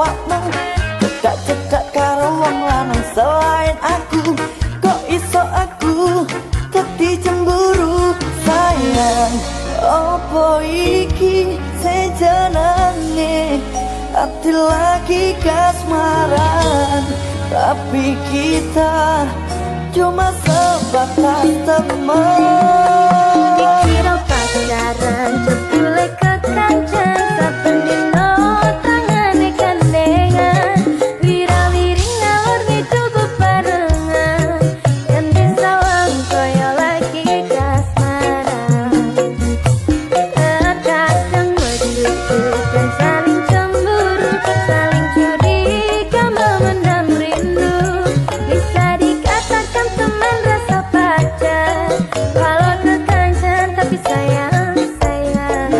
awakmu cedak-cedak karo wong lanang selain aku. Kok iso aku dadi cemburu sayang? Opo iki sejenenge hati lagi kasmaran, tapi kita cuma sebatas teman. Dikira pacaran jebule kekancan, saben dino tangane gandengan, wira-wiri ngalor ngidul bebarengan, yen disawang koyo lagi kasmaran. Terkadang medhit dan saling cemburu, saling curiga memendam rindu. Bisa dikatakan teman rasa pacar, walau kekancan tapi sayang, sayang.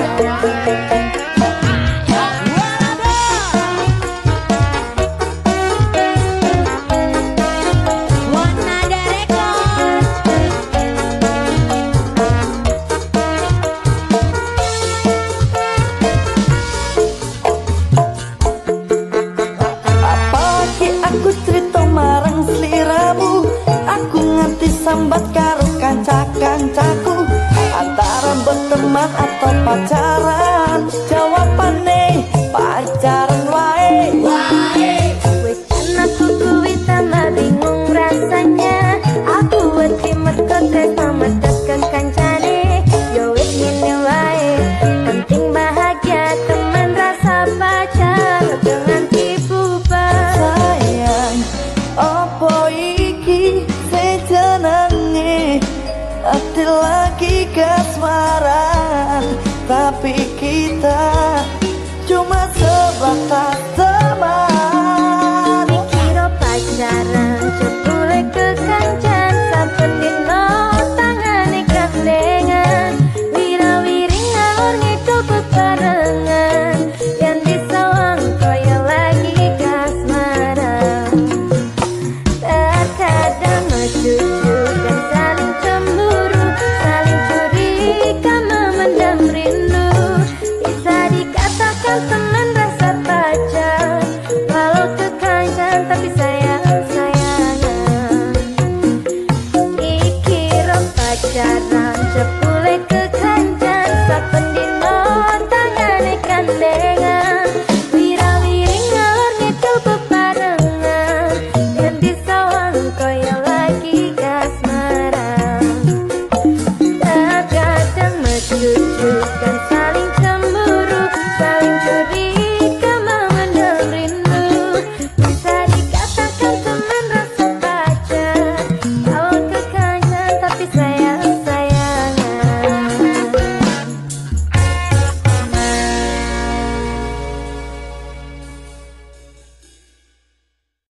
Wanada Record. Apalagi aku cerita marang sliramu, aku ngerti sambat karo kanca-kancaku. Antara berteman atau pacaran, jawabane pacaran wae. Wis aku kuwi tambah bingung rasanya.